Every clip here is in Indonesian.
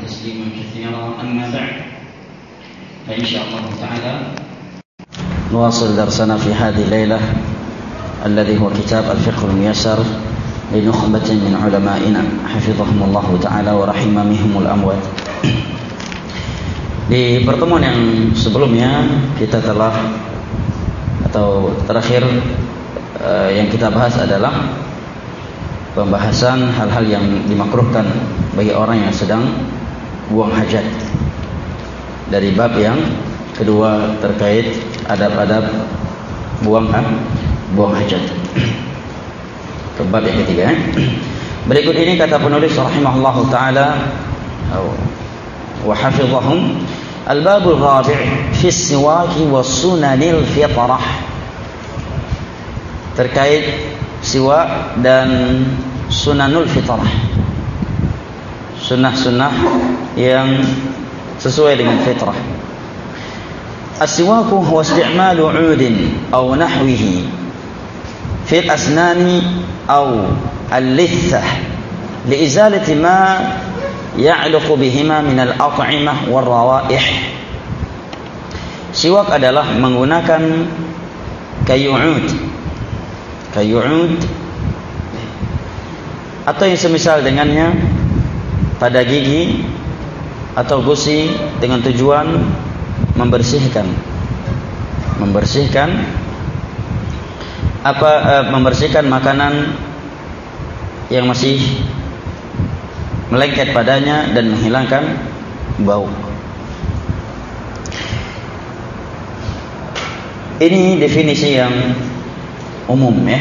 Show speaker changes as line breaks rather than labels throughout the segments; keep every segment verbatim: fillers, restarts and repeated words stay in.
تسليما كثيرا. أما بعد فإن شاء الله تعالى نواصل درسنا في هذه الليلة الذي هو كتاب الفقه الميسر لنخبة من علمائنا حفظهم الله تعالى ورحمهم الأموات. Di pertemuan yang sebelumnya kita telah atau terakhir uh, yang kita bahas adalah pembahasan hal-hal yang dimakruhkan bagi orang yang sedang buang hajat. Dari bab yang kedua terkait adab-adab buang ah, buang hajat. Ke bab yang ketiga. Eh? Berikut ini kata penulis rahimahullahu taala wa hafizahum, al-babul rabi' fi as-siwak wa sunanil fitrah. Terkait siwak dan sunanul fitrah, sunnah-sunnah yang sesuai dengan fitrah. As-siwaku huwa isti'malu 'udin aw nahwihi fi al-asnani aw al-lithah li'izalati ma ya'luqu bihima min al-at'imah war-rawaih. Siwak adalah menggunakan kayu 'ud, kayu 'ud atau yang semisal dengannya pada gigi atau gusi dengan tujuan membersihkan membersihkan apa uh, membersihkan makanan yang masih melengket padanya dan menghilangkan bau. Ini definisi yang umum ya.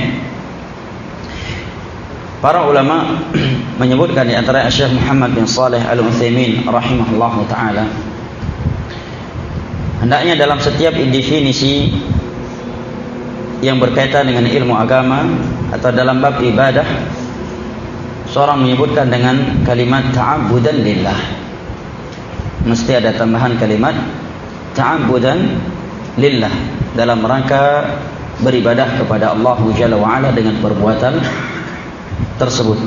Para ulama menyebutkan di antara Syekh Muhammad bin Shalih Al-Utsaimin rahimahullahu taala, hendaknya dalam setiap definisi yang berkaitan dengan ilmu agama atau dalam bab ibadah, seorang menyebutkan dengan kalimat ta'abbudan lillah, mesti ada tambahan kalimat ta'abbudan lillah dalam rangka beribadah kepada Allah Jalla wa Ala dengan perbuatan tersebut.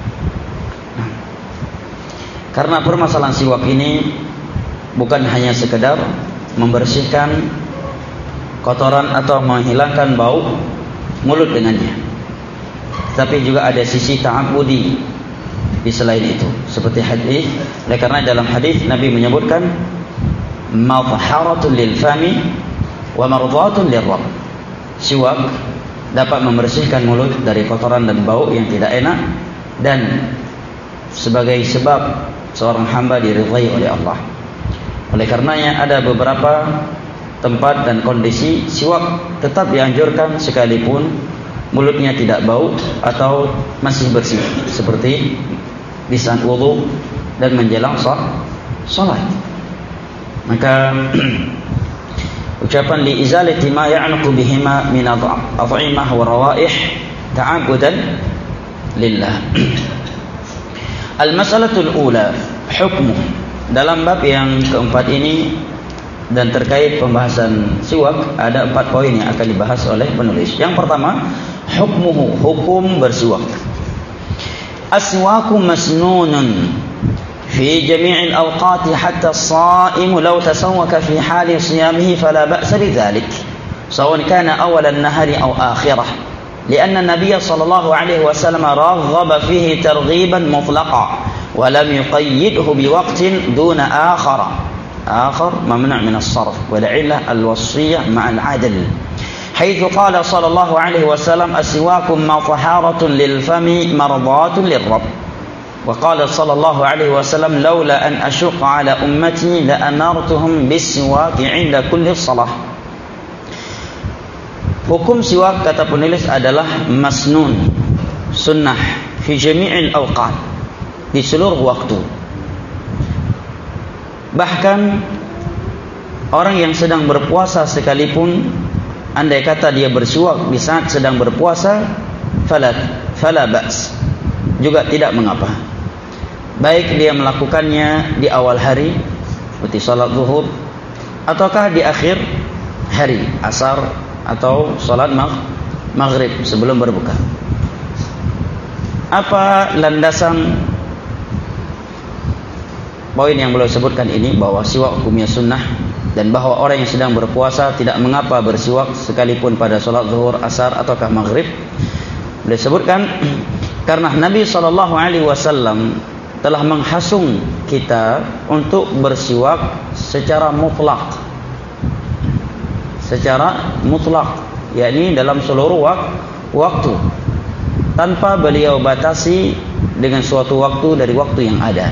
Karena permasalahan siwak ini bukan hanya sekedar membersihkan kotoran atau menghilangkan bau mulut dengannya, tapi juga ada sisi ta'abbudi di selain itu. Seperti hadis, oleh karena dalam hadis Nabi menyebutkan madharatun lil fami wa mardhatun lirrabb. Siwak dapat membersihkan mulut dari kotoran dan bau yang tidak enak, dan sebagai sebab seorang hamba diridhai oleh Allah. Oleh karenanya ada beberapa tempat dan kondisi siwak tetap dianjurkan sekalipun mulutnya tidak bau atau masih bersih, seperti di saat wudu dan menjelang salat. Maka ucapan li izalati ma ya'nuqu bihima min ad'imah wa rawaih ta'abbudan lillah. Al-mas'alatul ula hukmu. Dalam bab yang keempat ini dan terkait pembahasan siwak ada empat poin yang akan dibahas oleh penulis. Yang pertama, hukmuhu, hukum bersiwak. As-siwaku masnunun في جميع الأوقات حتى الصائم لو تسوك في حال صيامه فلا بأس بذلك سواء كان أول النهار أو آخره لأن النبي صلى الله عليه وسلم رغب فيه ترغيبا مطلقا ولم يقيده بوقت دون آخر آخر ممنوع من الصرف والعلة الوصية مع العدل حيث قال صلى الله عليه وسلم السواك مطهرة للفم مرضاة للرب وقال صلى الله عليه وسلم لولا أن أشق على أمتي لأمرتهم بالسواك عند كل صلاة. Hukum siwak kata penulis adalah masnun, sunnah fi jami'il awqat, di seluruh waktu. Bahkan orang yang sedang berpuasa sekalipun, andai kata dia bersiwak di saat sedang berpuasa, fala fala ba's, juga tidak mengapa. Baik dia melakukannya di awal hari seperti salat zuhur, ataukah di akhir hari asar atau salat maghrib sebelum berbuka. Apa landasan poin yang beliau sebutkan ini, bahwa siwak hukumnya sunnah, dan bahwa orang yang sedang berpuasa tidak mengapa bersiwak sekalipun pada sholat zuhur, asar, ataukah maghrib. Beliau sebutkan karena Nabi shallallahu alaihi wasallam telah menghasung kita untuk bersiwak secara mutlak, secara mutlak, yakni dalam seluruh wak waktu, tanpa beliau batasi dengan suatu waktu dari waktu yang ada.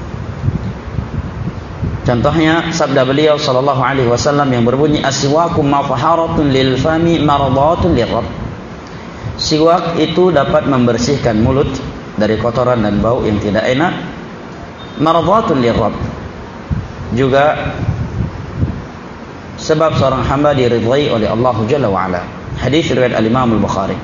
Contohnya sabda beliau sallallahu alaihi wasallam yang berbunyi, as-siwaku mafaharatun lil fami maradatun lirab. Siwak itu dapat membersihkan mulut dari kotoran dan bau yang tidak enak, maradatun lirab, juga sebab seorang hamba diridhai oleh Allah Jalla wa Ala. Hadis riwayat al-Imam al-Bukhari.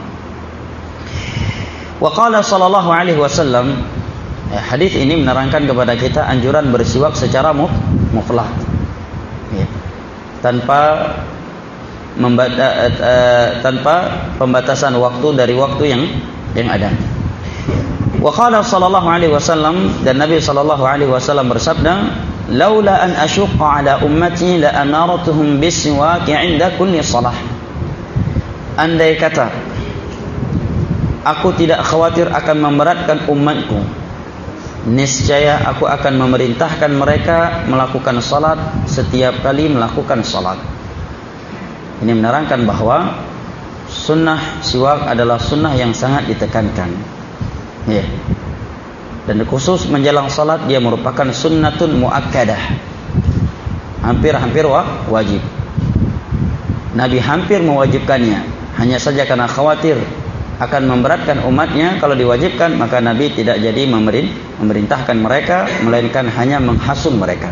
Wa qala sallallahu alaihi wasallam, ya, hadis ini menerangkan kepada kita anjuran bersiwak secara mutlak, ya, tanpa membata, uh, tanpa pembatasan waktu dari waktu yang yang ada. Wa qala sallallahu alaihi wasallam, dan Nabi sallallahu alaihi wasallam bersabda, laula an asyqa ala ummati la amaratuhum bisiwak 'inda kulli shalah. Andai kata aku tidak khawatir akan memberatkan umatku, niscaya aku akan memerintahkan mereka melakukan salat setiap kali melakukan salat. Ini menerangkan bahwa sunnah siwak adalah sunnah yang sangat ditekankan, ya. Dan khusus menjelang salat dia merupakan sunnatun muakkadah, hampir-hampir wajib. Nabi hampir mewajibkannya, hanya saja karena khawatir akan memberatkan umatnya kalau diwajibkan, maka Nabi tidak jadi memerintahkan mereka, melainkan hanya menghasung mereka.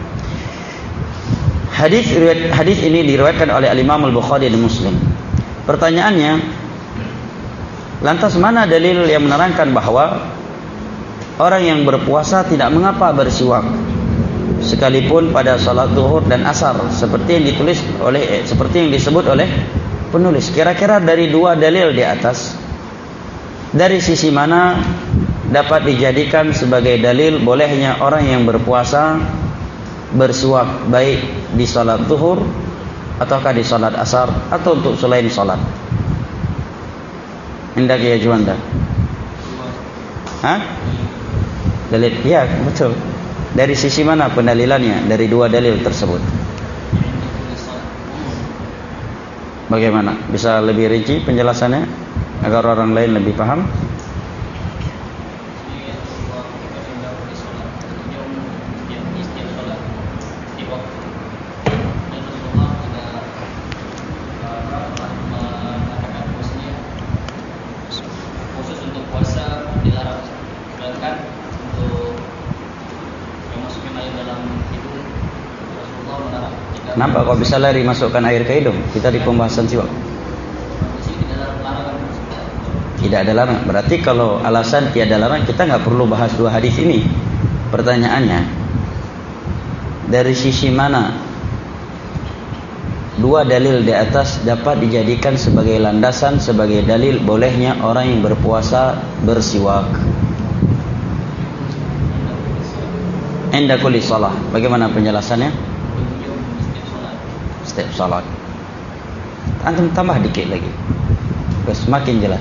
Hadis hadis ini diriwayatkan oleh Al-Imam Al-Bukhari dan Muslim. Pertanyaannya, lantas mana dalil yang menerangkan bahwa orang yang berpuasa tidak mengapa bersiwak sekalipun pada salat zuhur dan asar, seperti yang ditulis oleh eh, seperti yang disebut oleh penulis? Kira-kira dari dua dalil di atas, dari sisi mana dapat dijadikan sebagai dalil bolehnya orang yang berpuasa bersiwak, baik di salat zuhur ataukah di salat asar atau untuk selain salat? Hendak ya Juanda? Hah? Dalil? Ya, betul. Dari sisi mana pendalilannya dari dua dalil tersebut? Bagaimana? Bisa lebih rinci penjelasannya agar orang lain lebih paham? Kenapa kok bisa lari masukkan air ke hidung? Kita di pembahasan siwak. Tidak ada larangan. Berarti kalau alasan tiada larangan, kita nggak perlu bahas dua hadis ini. Pertanyaannya, dari sisi mana dua dalil di atas dapat dijadikan sebagai landasan, sebagai dalil bolehnya orang yang berpuasa bersiwak? Inda kulli shalah. Bagaimana penjelasannya? Setiap salat. Antum tambah dikit lagi, semakin jelas.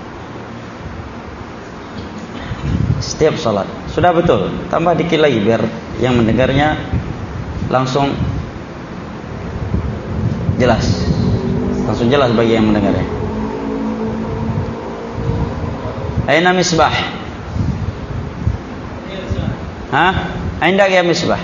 Setiap salat. Sudah betul. Tambah dikit lagi biar yang mendengarnya langsung jelas. Langsung jelas bagi yang mendengarnya. Aina misbah? Hah? Aina ya misbah?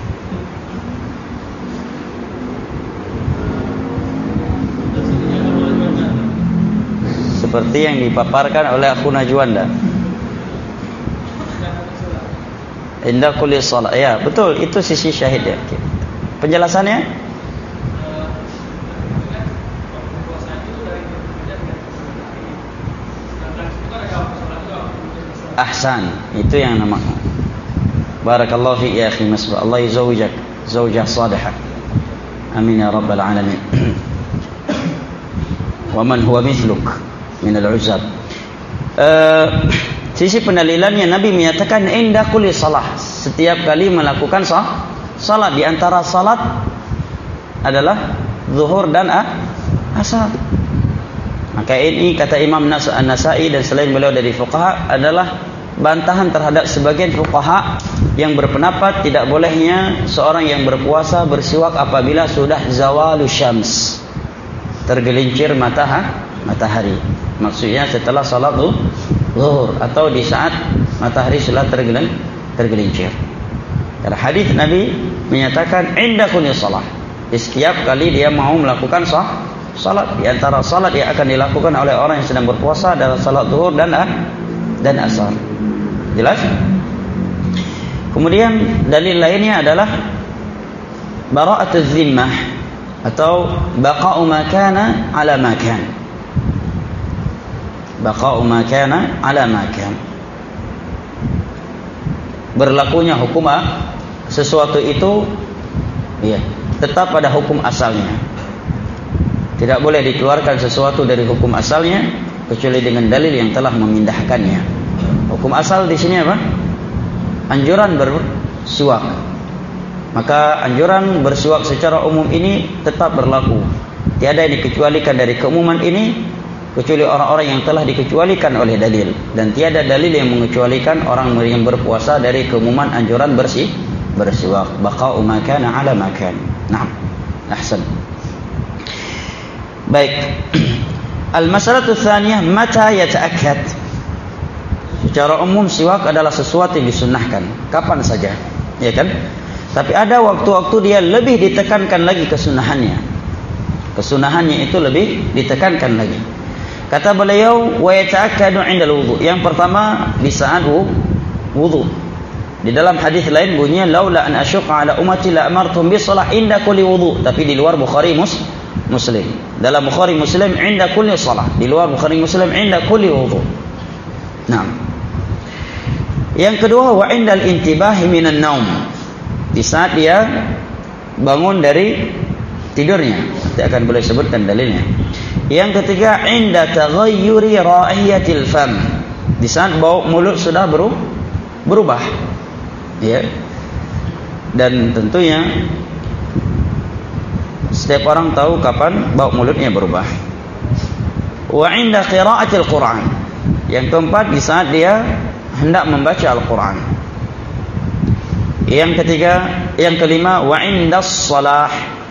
Seperti yang dipaparkan oleh Akhuna Juanda. Inda kulli shalah. Ya, betul, itu sisi syahid ya. Penjelasannya? Ahsan, itu yang nama. Barakallahu fi ya akhi Masbah. Allah yuzawwijak zawjah salihah. Amin ya rabbal alamin. Wa man huwa mithluk min al-uzab. Uh, sisi pendalilannya Nabi menyatakan inda kulli salah, setiap kali melakukan salat. Di antara salat adalah zuhur dan asar. Maka ini kata Imam An-Nasa'i dan selain beliau dari fuqaha adalah bantahan terhadap sebagian fuqaha yang berpendapat tidak bolehnya seorang yang berpuasa bersiwak apabila sudah zawalus syams, tergelincir matahari. Maksudnya setelah salat zuhur atau di saat matahari sudah tergelincir. Karena hadis Nabi menyatakan inda kulli shalah, di setiap kali dia mau melakukan salat. Di antara salat yang akan dilakukan oleh orang yang sedang berpuasa adalah salat zuhur dan dan asar. Jelas? Kemudian dalil lainnya adalah bara'atuz zimmah atau baqa'u ma kana 'ala ma kana. Baqa'u ma kana 'ala ma kana. Berlakunya hukum sesuatu itu ya, tetap pada hukum asalnya. Tidak boleh dikeluarkan sesuatu dari hukum asalnya kecuali dengan dalil yang telah memindahkannya. Hukum asal di sini apa? Anjuran bersiwak. Maka anjuran bersiwak secara umum ini tetap berlaku. Tiada yang dikecualikan dari keumuman ini kecuali orang-orang yang telah dikecualikan oleh dalil, dan tiada dalil yang mengecualikan orang yang berpuasa dari keumuman anjuran bersih bersiwak. Baqa'u ma kana 'ala ma kana. Naam. Ahsan. Baik. Al-mas'alatu tsaniyah, mata yata'akkad. Secara umum siwak adalah sesuatu yang disunnahkan kapan saja, ya kan? Tapi ada waktu-waktu dia lebih ditekankan lagi kesunahannya. Kesunahannya itu lebih ditekankan lagi. Kata beliau, wa yata'akkadu 'inda al-wudu. Yang pertama di saat wudu. Di dalam hadis lain bunyinya laula an asyqa 'ala ummati la amartum bis shalah inda kulli wudu. Tapi di luar Bukhari mus Muslim. Dalam Bukhari Muslim inda kulli shalah. Di luar Bukhari Muslim inda kulli wudu. Naam. Yang kedua wa 'indal intibahi minan naum. Di saat dia bangun dari tidurnya. Nanti akan boleh sebutkan dalilnya. Yang ketiga inda taghayyuri ra'iyatil fam. Di saat bau mulut sudah berubah. Ya. Dan tentunya setiap orang tahu kapan bau mulutnya berubah. Wa inda qira'atil Qur'an. Yang keempat di saat dia hendak membaca Al-Qur'an. Yang ketiga, yang kelima wa indas shalah.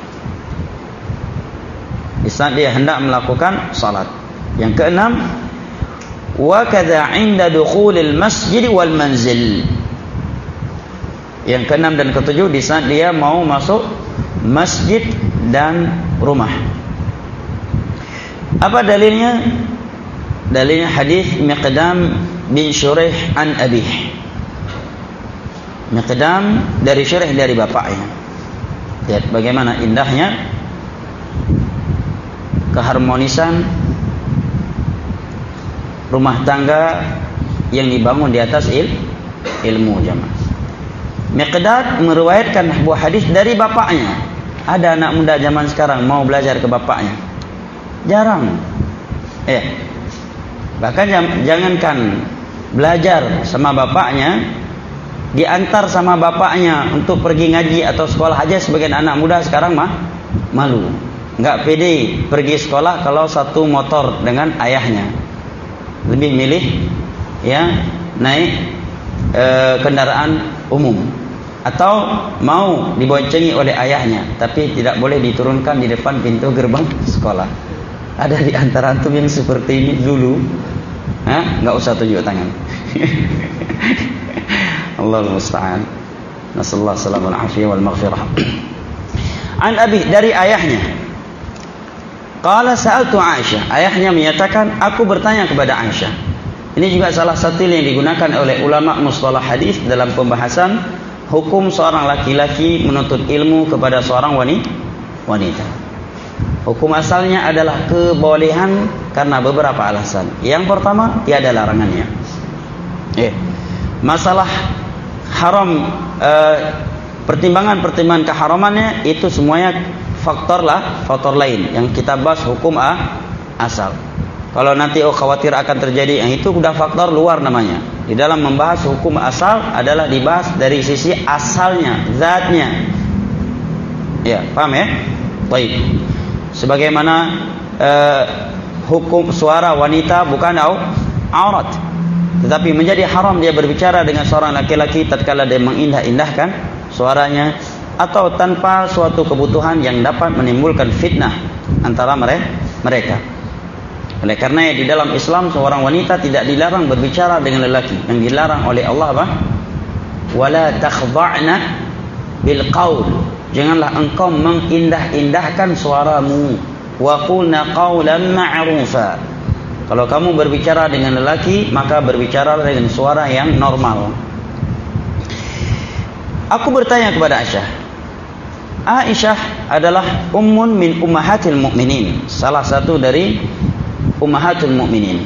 Di saat dia hendak melakukan salat. Yang keenam wa kadza inda dukhulil masjid wal manzil. Yang keenam dan ketujuh di saat dia mau masuk masjid dan rumah. Apa dalilnya? Dalilnya hadis Miqdam bin Syurih an abih. Miqdam dari Syurih dari bapaknya. Lihat bagaimana indahnya keharmonisan rumah tangga yang dibangun di atas il, ilmu jamaah. Miqdad meriwayatkan sebuah hadis dari bapaknya. Ada anak muda zaman sekarang mau belajar ke bapaknya? Jarang. Eh, bahkan jangankan belajar sama bapaknya, diantar sama bapaknya untuk pergi ngaji atau sekolah aja sebagian anak muda sekarang mah malu. Enggak pede pergi sekolah kalau satu motor dengan ayahnya. Lebih milih ya naik e, kendaraan umum atau mau diboncengi oleh ayahnya, tapi tidak boleh diturunkan di depan pintu gerbang sekolah. Ada di antara antum yang seperti ini dulu? Hah? Enggak usah tunjuk tangan. Allahul musta'an. Nasallahu salamul afiyah wal maghfirah. An abi, dari ayahnya. Qala sa'altu Aisyah. Ayahnya menyatakan, aku bertanya kepada Aisyah. Ini juga salah satu yang digunakan oleh ulama mustalah hadis dalam pembahasan hukum seorang laki-laki menuntut ilmu kepada seorang wanita. Hukum asalnya adalah kebolehan karena beberapa alasan. Yang pertama, tiada larangannya. Eh, masalah haram, eh, pertimbangan-pertimbangan keharamannya itu semuanya faktor lah, faktor lain yang kita bahas hukum a, asal. Kalau nanti oh khawatir akan terjadi yang itu sudah faktor luar namanya. Di dalam membahas hukum asal adalah dibahas dari sisi asalnya, zatnya. Ya, paham ya? Baik. Sebagaimana uh, hukum suara wanita bukan aurat, tetapi menjadi haram dia berbicara dengan seorang laki-laki tatkala dia mengindah-indahkan suaranya atau tanpa suatu kebutuhan yang dapat menimbulkan fitnah antara mereka. Oleh karena di dalam Islam seorang wanita tidak dilarang berbicara dengan lelaki. Yang dilarang oleh Allah apa? Wala takhda'na bil qaul. Janganlah engkau mengindah-indahkan suaramu. Wa qulna qawlan ma'rufa. Kalau kamu berbicara dengan lelaki, maka berbicara dengan suara yang normal. Aku bertanya kepada Aisyah. Aisyah adalah ummun min ummahatil mu'minin, salah satu dari ummahatul mu'minin.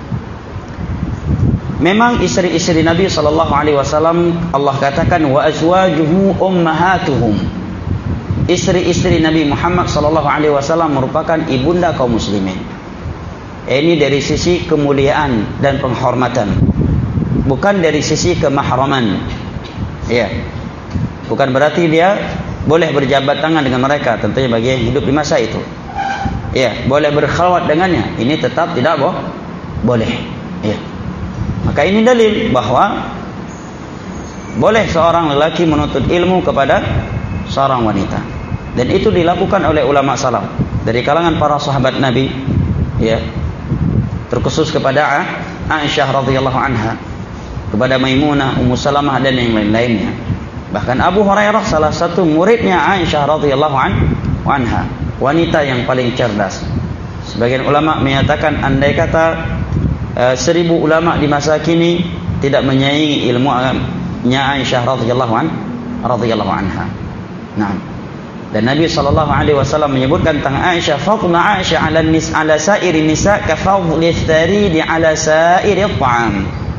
Memang istri-istri Nabi sallallahu alaihi wasallam Allah katakan wa azwajuhu ummahatuhum. Istri-istri Nabi Muhammad sallallahu alaihi wasallam merupakan ibunda kaum muslimin. Ini dari sisi kemuliaan dan penghormatan, bukan dari sisi kemahraman. Ya. Bukan berarti dia boleh berjabat tangan dengan mereka, tentunya bagi yang hidup di masa itu. Ya, boleh berkhalwat dengannya. Ini tetap tidak boh, boleh. Ya. Maka ini dalil bahwa boleh seorang lelaki menuntut ilmu kepada seorang wanita. Dan itu dilakukan oleh ulama salaf dari kalangan para sahabat Nabi. Ya. Terkhusus kepada Aisyah radhiyallahu anha, kepada Maimunah, Ummu Salamah dan yang lain-lainnya. Bahkan Abu Hurairah salah satu muridnya Aisyah radhiyallahu anha, wanita yang paling cerdas. Sebagian ulama menyatakan andai kata uh, seribu ulama di masa kini tidak menyaingi ilmunya Aisyah radhiyallahu an, radhiyallahu anha. Nah, dan Nabi sallallahu alaihi wasallam menyebutkan tentang Aisyah, fadlu Aisyah 'ala nis 'ala sa'iri nisa ka fadli tharidi 'ala sa'iri ta'am.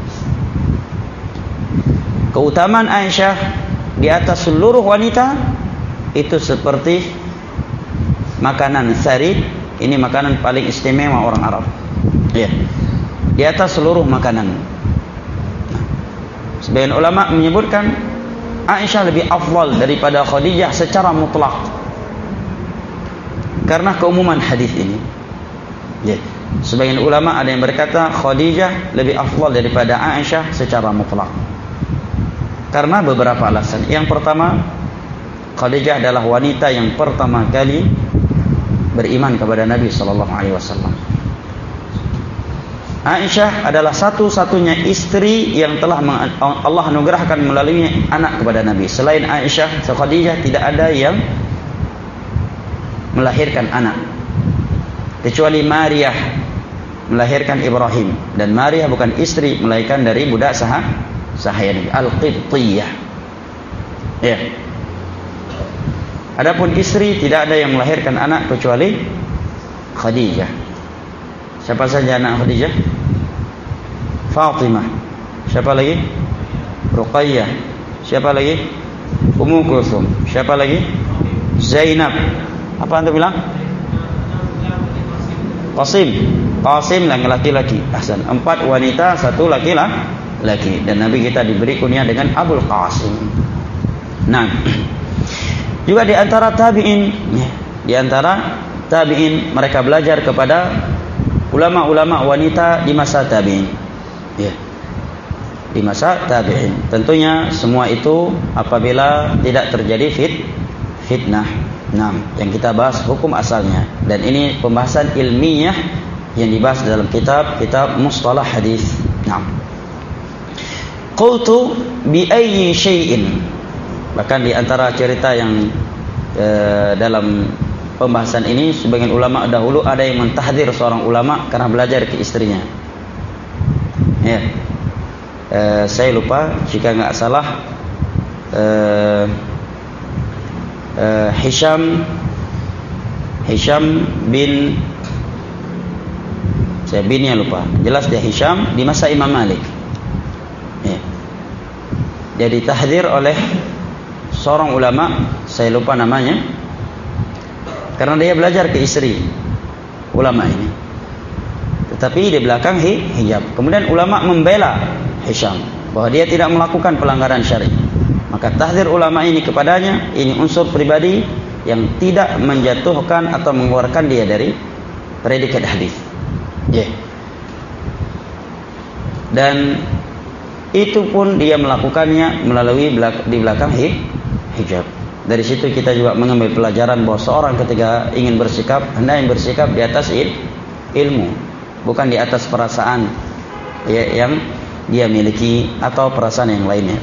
Keutamaan Aisyah di atas seluruh wanita itu seperti makanan sarid. Ini makanan paling istimewa orang Arab. Ya. Di atas seluruh makanan. Nah, sebagian ulama menyebutkan Aisyah lebih afdal daripada Khadijah secara mutlak karena keumuman hadis ini. Ya. Sebagian ulama ada yang berkata Khadijah lebih afdal daripada Aisyah secara mutlak karena beberapa alasan. Yang pertama, Khadijah adalah wanita yang pertama kali beriman kepada Nabi sallallahu alaihi wasallam. Aisyah adalah satu-satunya istri yang telah Allah anugerahkan melalui anak kepada Nabi. Selain Aisyah, Khadijah tidak ada yang melahirkan anak kecuali Maryah melahirkan Ibrahim, dan Maryah bukan istri melahirkan dari budak sah sahaya Nabi Al-Qibtiyah. Ya. Adapun istri tidak ada yang melahirkan anak kecuali Khadijah. Siapa saja anak Khadijah? Fatimah. Siapa lagi? Ruqayyah. Siapa lagi? Ummu Kulthum. Siapa lagi? Zainab. Apa anda bilang? Qasim. Qasim laki-laki. Ahsan. Empat wanita, satu laki-laki. Dan Nabi kita diberi kunyah dengan Abul Qasim. Nah, juga di antara tabi'in, di antara tabi'in mereka belajar kepada ulama-ulama wanita di masa tabi'in. Ya. Di masa tabi'in. Tentunya semua itu apabila tidak terjadi fit fitnah. Nah, yang kita bahas hukum asalnya, dan ini pembahasan ilmiah yang dibahas dalam kitab kitab mustalah hadis. Nah, qultu bi ayyi syai'in. Bahkan di antara cerita yang e, dalam pembahasan ini, sebagian ulama dahulu ada yang mentahdir seorang ulama karena belajar ke istrinya. Ya. E, saya lupa jika enggak salah e, e, Hisham Hisham bin saya binnya lupa. Jelas dia Hisham di masa Imam Malik. Ya. Dia ditahdir oleh seorang ulama, saya lupa namanya, karena dia belajar ke istri ulama ini, tetapi di belakang hijab. Kemudian ulama membela Hisham, bahwa dia tidak melakukan pelanggaran syar'i. Maka tahdzir ulama ini kepadanya, ini unsur pribadi yang tidak menjatuhkan atau mengeluarkan dia dari predikat hadis. Ya. Yeah. Dan itu pun dia melakukannya melalui belak- di belakang hijab. Dari situ kita juga mengambil pelajaran bahwa seorang ketika ingin bersikap, hendaknya bersikap di atas il- ilmu, bukan di atas perasaan ya, yang dia miliki atau perasaan yang lainnya.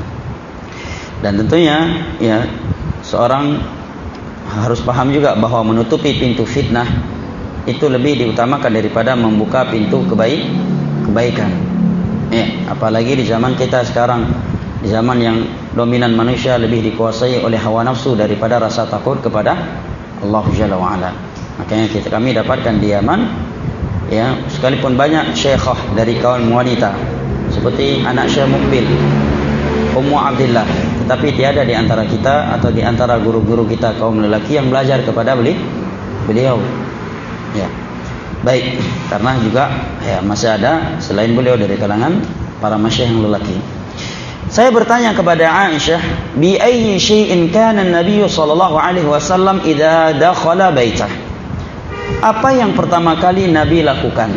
Dan tentunya ya seorang harus paham juga bahwa menutupi pintu fitnah itu lebih diutamakan daripada membuka pintu kebaik kebaikan. Ya, apalagi di zaman kita sekarang, di zaman yang dominan manusia lebih dikuasai oleh hawa nafsu daripada rasa takut kepada Allah Jalla wa Ala. Makanya kita kami dapatkan di Yaman ya, sekalipun banyak syekhah dari kaum wanita seperti anak Syekh Mukbil, Ummu Abdillah, tetapi tiada di antara kita atau di antara guru-guru kita kaum lelaki yang belajar kepada beli, beliau. Ya. Baik, karena juga ya masih ada selain beliau dari kalangan para masyayikh yang lelaki. Saya bertanya kepada Aisyah, bi ayyi syai'in kana an-nabiy sallallahu alaihi wasallam idza dakhala baitah? Apa yang pertama kali Nabi lakukan?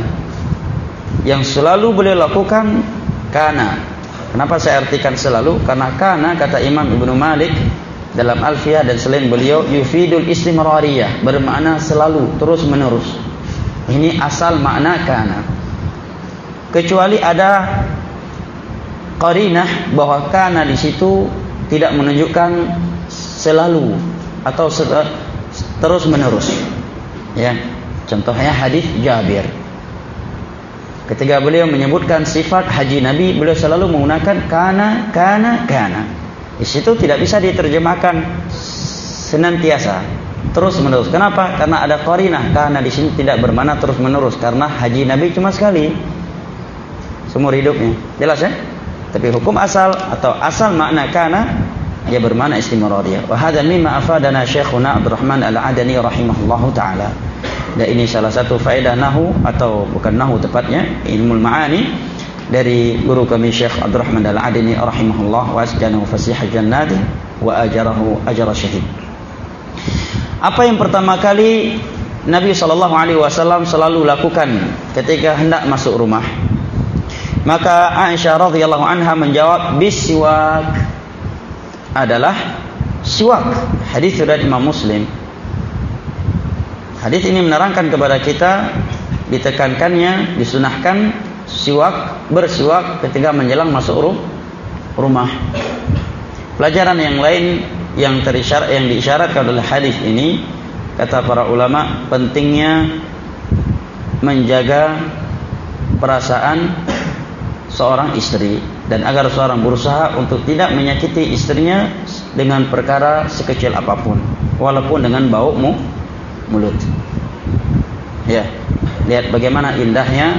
Yang selalu beliau lakukan kana. Kenapa saya artikan selalu? Karena kana kata Imam Ibnu Malik dalam Alfiyah dan selain beliau yufidul istimrariyah, bermakna selalu, terus menerus. Ini asal makna kana. Kecuali ada qarinah bahwa kana di situ tidak menunjukkan selalu atau terus menerus. Ya, contohnya hadis Jabir. Ketika beliau menyebutkan sifat haji Nabi, beliau selalu menggunakan kana, kana, kana. Di situ tidak bisa diterjemahkan senantiasa, terus menerus. Kenapa? Karena ada qarinah. Kana di sini tidak bermakna terus menerus, karena haji Nabi cuma sekali seumur hidupnya. Jelas ya? Tapi hukum asal atau asal makna kana dia bermakna istimrariyah. Wa hadza mimma afadana Syekhuna Abdurrahman Al-Adani rahimahullahu taala. Dan ini salah satu faedah nahu atau bukan nahu tepatnya ilmu ma'ani dari guru kami Syekh Abdurrahman Al-Adani rahimahullah wa asjanahu fasihah jannati wa ajarahu ajra syahid. Apa yang pertama kali Nabi sallallahu alaihi wasallam selalu lakukan ketika hendak masuk rumah? Maka Aisyah radhiyallahu anha menjawab, bisiwak, adalah siwak. Hadis riwayat Imam Muslim. Hadis ini menerangkan kepada kita ditekankannya, disunahkan siwak, bersiwak ketika menjelang masuk rumah. Pelajaran yang lain yang terisyarat, yang diisyaratkan oleh hadis ini, kata para ulama, pentingnya menjaga perasaan seorang istri dan agar seorang berusaha untuk tidak menyakiti istrinya dengan perkara sekecil apapun, walaupun dengan bau mu, mulut. Ya, lihat bagaimana indahnya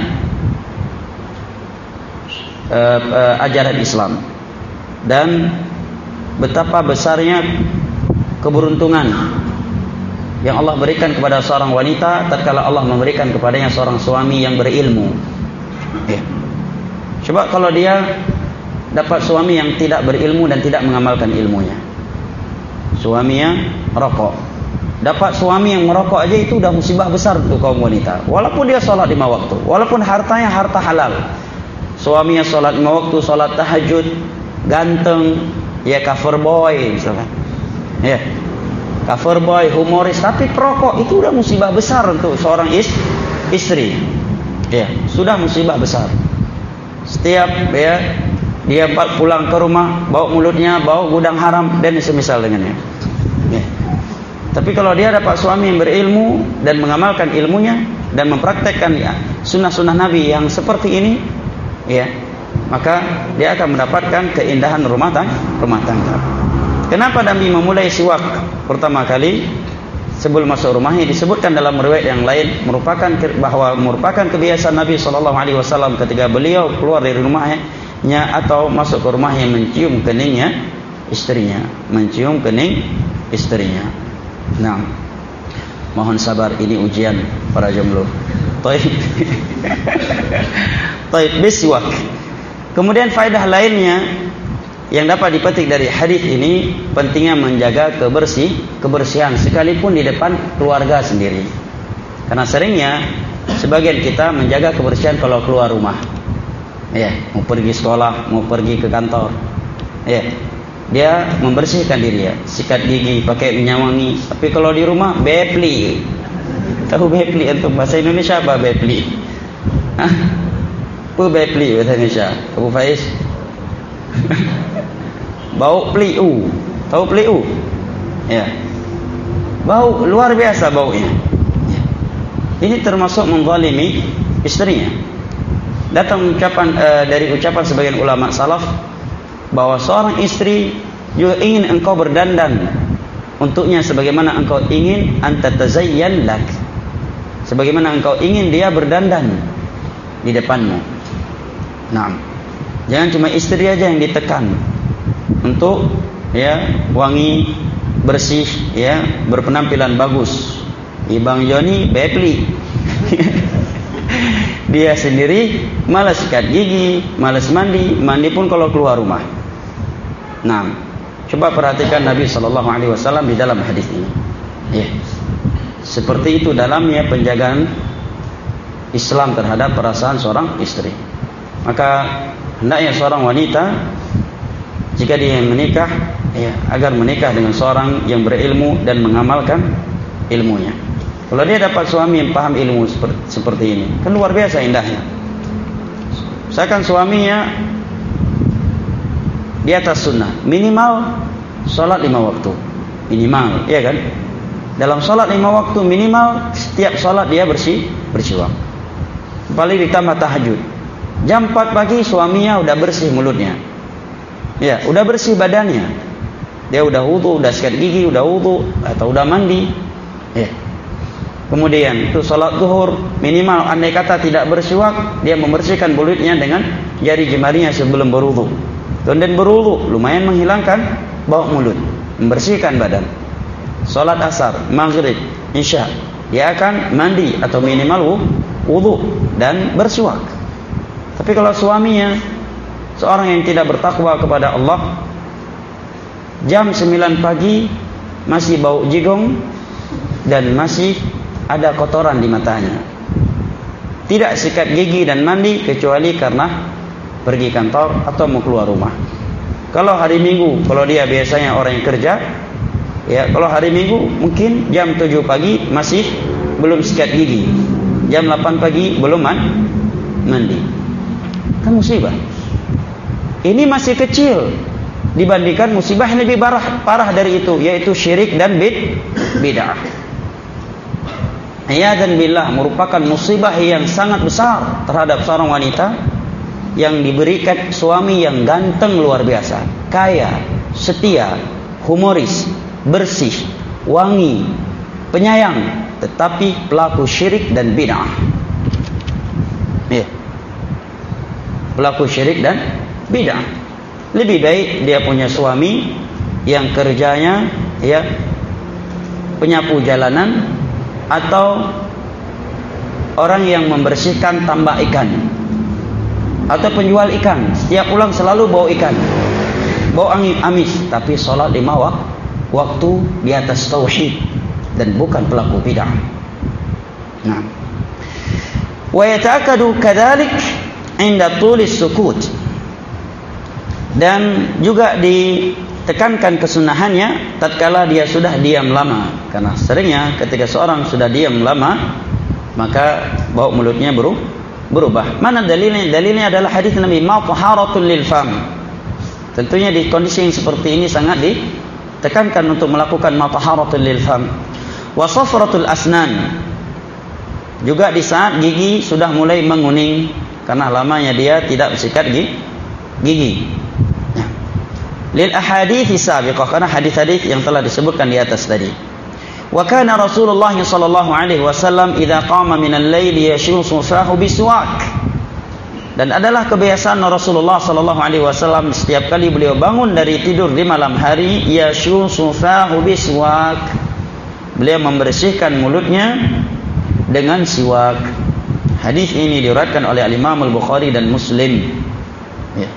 uh, uh, ajaran Islam dan betapa besarnya keberuntungan yang Allah berikan kepada seorang wanita tatkala Allah memberikan kepadanya seorang suami yang berilmu. Ya. Coba kalau dia dapat suami yang tidak berilmu dan tidak mengamalkan ilmunya. Suaminya rokok. Dapat suami yang merokok aja itu udah musibah besar untuk kaum wanita. Walaupun dia sholat lima waktu, walaupun hartanya harta halal. Suaminya sholat lima waktu, sholat tahajud, ganteng, ya cover boy misalkan. Ya. Cover boy, humoris, tapi perokok itu udah musibah besar untuk seorang istri. Ya, sudah musibah besar. Setiap ya dia pulang ke rumah bawa mulutnya bau gudang haram dan semisal dengannya. Ya. Tapi kalau dia dapat suami yang berilmu dan mengamalkan ilmunya dan mempraktekkan ya, sunnah-sunnah Nabi yang seperti ini, ya, maka dia akan mendapatkan keindahan rumah tangga. Rumah tangga. Kenapa Nabi memulai siwak pertama kali sebelum masuk rumahnya? Disebutkan dalam riwayat yang lain merupakan bahwa merupakan kebiasaan Nabi Shallallahu Alaihi Wasallam ketika beliau keluar dari rumahnya atau masuk ke rumahnya mencium keningnya istrinya, mencium kening istrinya. Nah, mohon sabar, ini ujian para jomblo. Taib, taib biswak. Kemudian faedah lainnya yang dapat dipetik dari hadis ini, pentingnya menjaga kebersih, kebersihan sekalipun di depan keluarga sendiri. Karena seringnya sebagian kita menjaga kebersihan kalau keluar rumah. Ya, mau pergi sekolah, mau pergi ke kantor. Ya, dia membersihkan diri ya, sikat gigi, pakai minyak wangi. Tapi kalau di rumah, bepli. Tahu bepli untuk bahasa Indonesia apa bepli? Hah? Apa bepli bahasa Indonesia? Abu Faiz? Bau pliu. Tahu pliu? Ya. Bau luar biasa baunya. Ya. Ini termasuk menzalimi istrinya. Datang ucapan uh, dari ucapan sebagian ulama salaf bahwa seorang istri juga ingin engkau berdandan untuknya sebagaimana engkau ingin anta tazayyan lak. Sebagaimana engkau ingin dia berdandan di depanmu. Nah, jangan cuma istri aja yang ditekan untuk ya wangi, bersih, ya berpenampilan bagus. Ibang Joni bepli. Dia sendiri malas sikat gigi, malas mandi, mandi pun kalau keluar rumah. Nah, coba perhatikan Nabi Shallallahu Alaihi Wasallam di dalam hadis ini. Ya, seperti itu dalamnya penjagaan Islam terhadap perasaan seorang istri. Maka hendaknya seorang wanita jika dia menikah, ya, agar menikah dengan seorang yang berilmu dan mengamalkan ilmunya. Kalau dia dapat suami yang paham ilmu seperti, seperti ini, kan luar biasa indahnya. Misalkan suaminya di atas sunnah, minimal sholat lima waktu, minimal, iya kan? Dalam sholat lima waktu minimal, setiap sholat dia bersih, bersiwak. Paling ditambah tahajud. Jam empat pagi suaminya udah bersih mulutnya, ya, udah bersih badannya. Dia udah wudu, udah sikat gigi, udah wudu atau udah mandi, ya. Kemudian itu salat zuhur minimal andai kata tidak bersiwak, dia membersihkan mulutnya dengan jari jemarinya sebelum berwudu. Dan berwudu lumayan menghilangkan bau mulut, membersihkan badan. Salat asar, maghrib, isya, dia akan mandi atau minimal wudu dan bersiwak. Tapi kalau suaminya seorang yang tidak bertakwa kepada Allah, jam sembilan pagi masih bau jigong dan masih ada kotoran di matanya, tidak sikat gigi dan mandi kecuali karena pergi kantor atau mau keluar rumah. Kalau hari Minggu, kalau dia biasanya orang yang kerja, ya, kalau hari Minggu mungkin jam tujuh pagi masih belum sikat gigi, jam delapan pagi belum mandi. Kan musibah. Ini masih kecil dibandingkan musibah yang lebih parah, parah dari itu, yaitu syirik dan bid, bid'ah. Iyadzan billah, merupakan musibah yang sangat besar terhadap seorang wanita yang diberikan suami yang ganteng luar biasa, kaya, setia, humoris, bersih, wangi, penyayang, tetapi pelaku syirik dan bid'ah. Ya. Pelaku syirik dan bid'ah. Lebih baik dia punya suami yang kerjanya ya penyapu jalanan atau orang yang membersihkan tambak ikan atau penjual ikan, setiap pulang selalu bau ikan, bau angin amis, tapi sholat lima waktu di atas tauhid dan bukan pelaku bid'ah. Nah, wa yata'akkadu kadzalik 'inda tulis sukut, dan juga ditekankan kesunahannya tatkala dia sudah diam lama. Karena seringnya ketika seorang sudah diam lama, maka bau mulutnya berubah. Mana dalilnya? Dalilnya adalah hadis Nabi, ma taharatul lil fam. Tentunya di kondisi yang seperti ini sangat ditekankan untuk melakukan ma taharatul lil fam. Wa safratul asnan. Juga di saat gigi sudah mulai menguning karena lamanya dia tidak bersikat gigi. Lil ahadithi sabiqah, karena hadis-hadis yang telah disebutkan di atas tadi. Wa kana Rasulullah sallallahu alaihi wasallam idza qama min al-lail yashusu fahu biswak. Dan adalah kebiasaan Rasulullah sallallahu alaihi wasallam setiap kali beliau bangun dari tidur di malam hari, yashusu fahu biswak. Beliau membersihkan mulutnya dengan siwak. Hadis ini diriwayatkan oleh Imam Al-Bukhari dan Muslim. Ya.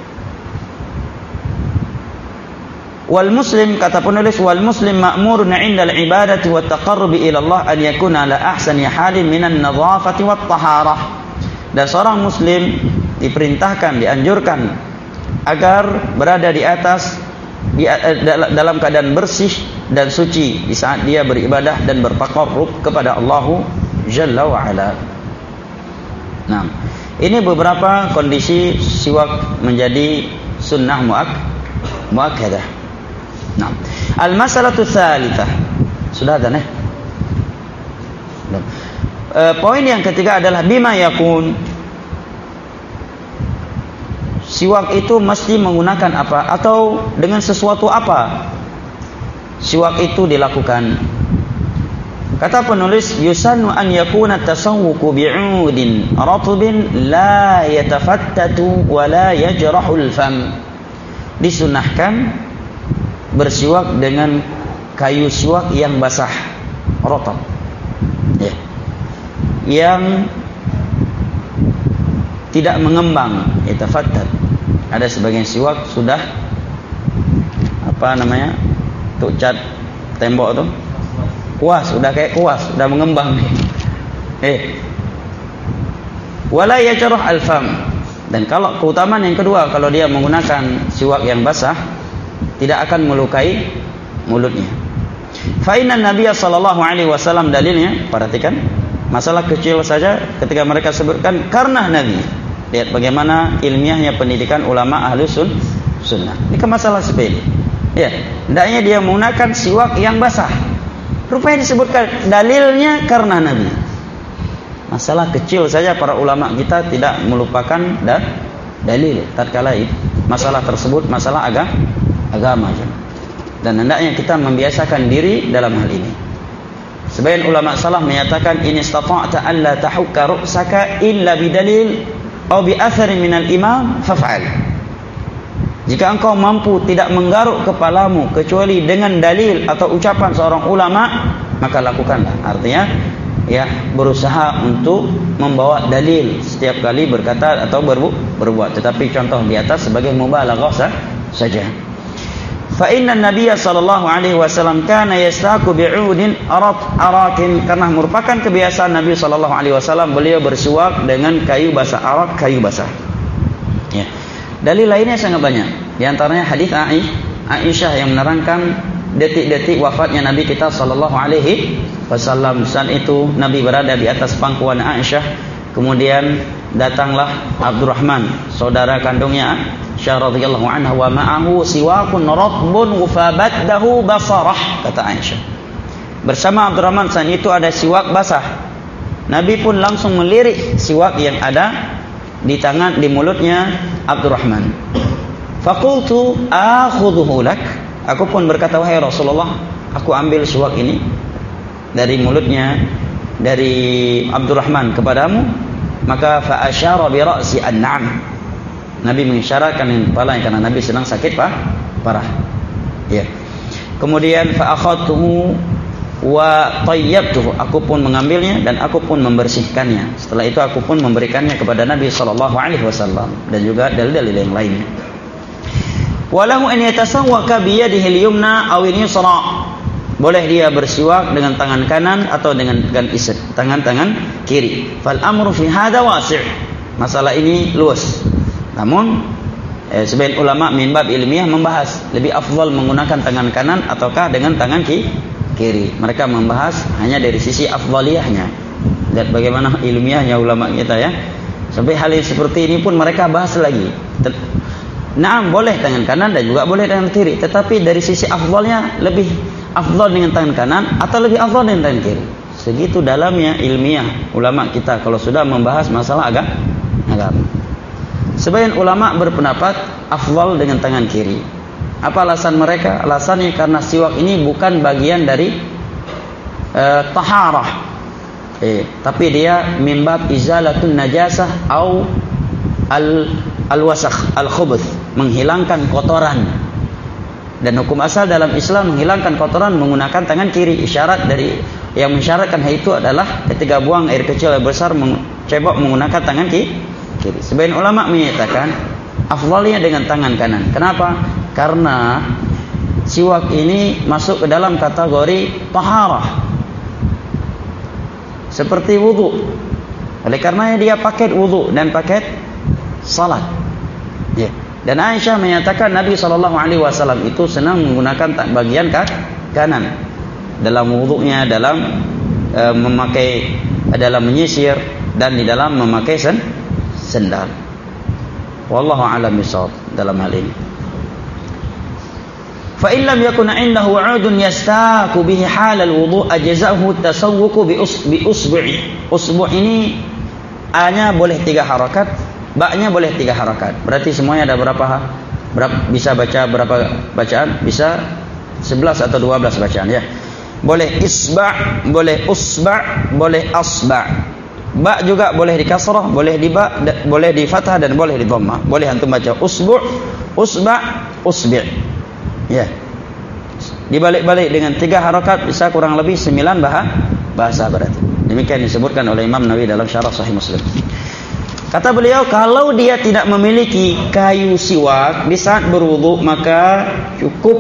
Wal muslim, kata penulis, wal muslim ma'murun 'inda al-ibadati wat taqarrubi ila Allah an yakuna ala ahsani halin minan nadhafati wat taharah. Dan seorang muslim diperintahkan, dianjurkan agar berada di atas di, dalam keadaan bersih dan suci di saat dia beribadah dan bertaqarrub kepada Allah Jalla wa Ala. Nah, ini beberapa kondisi siwak menjadi sunnah muak muakkadah. Nah, al-masalatu tsalitsah. Sudah ada nih? Belum. E, poin yang ketiga adalah bima yakun. Siwak itu mesti menggunakan apa atau dengan sesuatu apa siwak itu dilakukan. Kata penulis, yusannu an yakuna tasawwuku bi'udin ratbin la yatafattatu wa la yajrahul fam. Disunahkan bersiwak dengan kayu siwak yang basah, rotab, ya, yang tidak mengembang, yatafattat. Ada sebagian siwak sudah apa namanya, tuh cat tembok tuh, kuas, sudah kayak kuas, sudah mengembang. Eh, wala yajrah al-fam. Dan kalau keutamaan yang kedua, kalau dia menggunakan siwak yang basah, tidak akan melukai mulutnya. Fa inna Nabiy sallallahu alaihi wasallam, dalilnya, perhatikan, masalah kecil saja ketika mereka sebutkan karena Nabi. Lihat bagaimana ilmiahnya pendidikan ulama ahlu sun, sunnah. Ini kan masalah sepele. Ya, hendaknya dia menggunakan siwak yang basah. Rupanya disebutkan dalilnya karena Nabi. Masalah kecil saja para ulama kita tidak melupakan da, dalil tatkala masalah tersebut masalah agama. agama dan hendaknya kita membiasakan diri dalam hal ini. Sebagian ulama salaf menyatakan in istata'ta an la tahukka ru'saka illa bidalil aw bi atharin minal imam faf'al. Jika engkau mampu tidak menggaruk kepalamu kecuali dengan dalil atau ucapan seorang ulama, maka lakukanlah. Artinya ya, berusaha untuk membawa dalil setiap kali berkata atau berbu- berbuat. Tetapi contoh di atas sebagai mubalaghah saja. Fa inna Nabiy sallallahu alaihi wasallam kana yastaku bi'udin arat arakin, karena merupakan kebiasaan Nabi sallallahu alaihi wasallam beliau bersiwak dengan kayu basah, arak, kayu basah. Ya. Dalil lainnya sangat banyak. Di antaranya hadis Aisyah yang menerangkan detik-detik wafatnya Nabi kita sallallahu alaihi wasallam. Saat itu Nabi berada di atas pangkuan Aisyah, kemudian datanglah Abdurrahman, saudara kandungnya Aisyah radhiyallahu anha, wa ma'ahu siwakun ratbun fabaddahu basarah, kata Aisyah. Bersama Abdurrahman saat itu ada siwak basah. Nabi pun langsung melirik siwak yang ada di tangan, di mulutnya Abdurrahman. Faqultu akhudhuhu lak. Aku pun berkata, wahai Rasulullah, aku ambil siwak ini dari mulutnya dari Abdurrahman kepadamu. Maka fa asyara bi ra'si an-na'am. Nabi mengisyaratkan dengan kepalanya karena Nabi sedang sakit pak, parah. Ya. Kemudian fa akhadtuhu wa tayyabtuhu. Aku pun mengambilnya dan aku pun membersihkannya. Setelah itu aku pun memberikannya kepada Nabi sallallahu alaihi wasallam dan juga dalil-dalil yang lainnya. Walahu an yatasawwaka bi yadihi al-yumna aw al-yusra. Boleh dia bersiwak dengan tangan kanan atau dengan dengan isat, tangan-tangan kiri. Fal amru fi hadha wasi'. Masalah ini luas. Namun eh, sebagian ulama min bab ilmiah membahas lebih afdal menggunakan tangan kanan ataukah dengan tangan ki, kiri. Mereka membahas hanya dari sisi afdaliyahnya. Lihat bagaimana ilmiahnya ulama kita ya. Sampai hal yang seperti ini pun mereka bahas lagi. Nah, boleh tangan kanan dan juga boleh tangan kiri, tetapi dari sisi afdalnya lebih afdal dengan tangan kanan atau lebih afdal dengan tangan kiri. Segitu dalamnya ilmiah ulama kita kalau sudah membahas masalah agama. agama. Sebagian ulama berpendapat afdal dengan tangan kiri. Apa alasan mereka? Alasannya karena siwak ini bukan bagian dari uh, taharah, eh, tapi dia min bab izalatun najasah au al al-wasakh, al-khubuth, menghilangkan kotoran. Dan hukum asal dalam Islam menghilangkan kotoran menggunakan tangan kiri. Isyarat dari yang mensyaratkan hal itu adalah ketika buang air kecil air besar cebok menggunakan tangan kiri. Sebagian ulama menyatakan afdalnya dengan tangan kanan. Kenapa? Karena siwak ini masuk ke dalam kategori taharah, seperti wudu. Oleh karenanya dia paket wudu dan paket salat. Ya. Dan Aisyah menyatakan Nabi sallallahu alaihi wasallam itu senang menggunakan bagian kanan dalam wudunya, dalam e, memakai dalam menyisir dan di dalam memakai sen, sendal. Wallahu a'lam bishawab dalam hal ini. Fa in lam yakun 'indahu 'udun yastaku bihi hal al-wudu' ajza'ahu at-tasawwuq bi usbu'i. Usbu' ini a-nya boleh tiga harakat, ba-nya boleh tiga harakat. Berarti semuanya ada berapa? Berapa bisa baca berapa bacaan? Bisa sebelas atau dua belas bacaan ya. Boleh isba', boleh usba', boleh asba'. Ba juga boleh di kasrah, boleh di ba, boleh di fathah dan boleh di dhammah. Boleh antum baca usbu', usba', usbi'. Ya. Dibalik-balik dengan tiga harakat bisa kurang lebih sembilan bahasa berarti. Demikian disebutkan oleh Imam Nawawi dalam Syarah Sahih Muslim. Kata beliau, kalau dia tidak memiliki kayu siwak di saat berwudu, maka cukup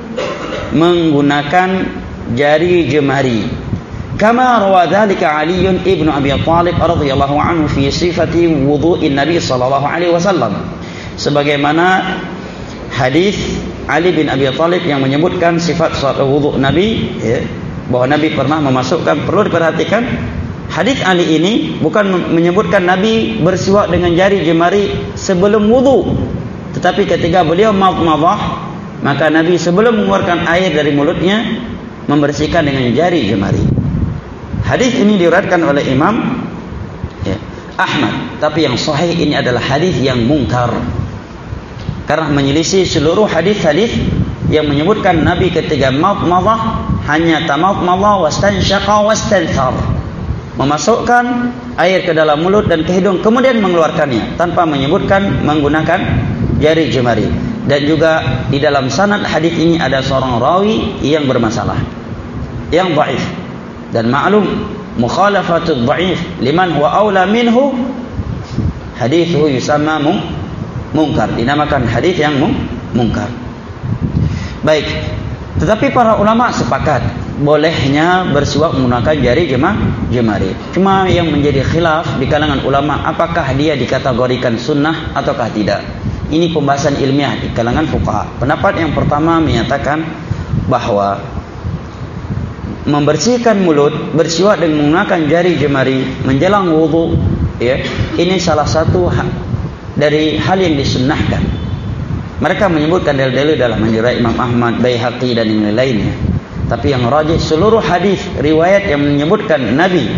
menggunakan jari jemari. Kama rawa dzalika Ali ibn Abi Thalib radhiyallahu anhu fi sifati wudu'in Nabi sallallahu alaihi wasallam. Sebagaimana hadis Ali bin Abi Thalib yang menyebutkan sifat salat wudu Nabi, ya, bahwa Nabi pernah memasukkan, perlu diperhatikan, hadis Ali ini bukan menyebutkan Nabi bersiwak dengan jari jemari sebelum wudu, tetapi ketika beliau madmadah, maka Nabi sebelum mengeluarkan air dari mulutnya membersihkan dengan jari jemari. Hadis ini diriwayatkan oleh Imam ya, Ahmad, tapi yang sahih ini adalah hadis yang mungkar karena menyelisih seluruh hadis-hadis yang menyebutkan Nabi ketika madmadah hanya tamadmadah wastansyaqa wastanthar, memasukkan air ke dalam mulut dan ke hidung kemudian mengeluarkannya tanpa menyebutkan menggunakan jari jemari. Dan juga di dalam sanad hadis ini ada seorang rawi yang bermasalah, yang dhaif. Dan maklum mukhalafatul dhaif liman huwa aula minhu hadithu yusamma mungkar, dinamakan hadis yang mungkar. Baik, tetapi para ulama sepakat bolehnya bersiwak menggunakan jari jemari. Cuma yang menjadi khilaf di kalangan ulama, apakah dia dikategorikan sunnah ataukah tidak. Ini pembahasan ilmiah di kalangan fuqaha. Pendapat yang pertama menyatakan bahwa membersihkan mulut, bersiwak dengan menggunakan jari jemari menjelang wudu, ya, ini salah satu dari hal yang disunnahkan. Mereka menyebutkan dalil-dalil dalam menjerat Imam Ahmad, Baihaqi dan yang lainnya. Tapi yang rajih seluruh hadis riwayat yang menyebutkan Nabi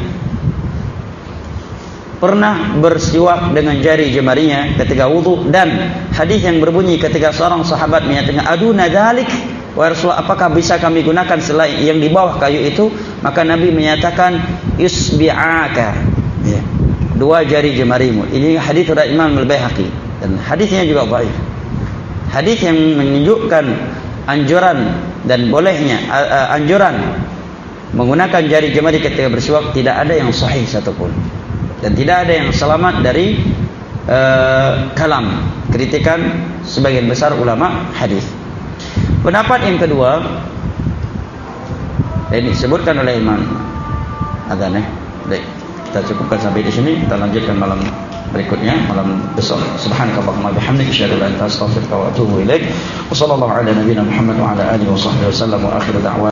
pernah bersiwak dengan jari jemarinya ketika wudu, dan hadis yang berbunyi ketika seorang sahabat menyatakan aduna dzalik, wa Rasulullah, apakah bisa kami gunakan selain yang di bawah kayu itu? Maka Nabi menyatakan yusbi'aka, ya, dua jari jemarimu. Ini hadis dari Imam Al-Baihaqi dan hadisnya juga dhaif. Hadis yang menunjukkan anjuran dan bolehnya uh, uh, anjuran menggunakan jari jemari ketika bersiwak tidak ada yang sahih satupun, dan tidak ada yang selamat dari uh, kalam kritikan sebagian besar ulama hadis. Pendapat yang kedua ini disebutkan oleh Imam Adhan, eh? Baik, kita cukupkan sampai di sini. Kita lanjutkan malam berikutnya, malam besok. Subhanakallahumma bihamdika asyhadu an la ilaha illa anta astaghfiruka wa atubu ilaik. Wa sallallahu ala nabiyyina Muhammad wa ala alihi wa sahbihi wasallam wa akhiru da'wana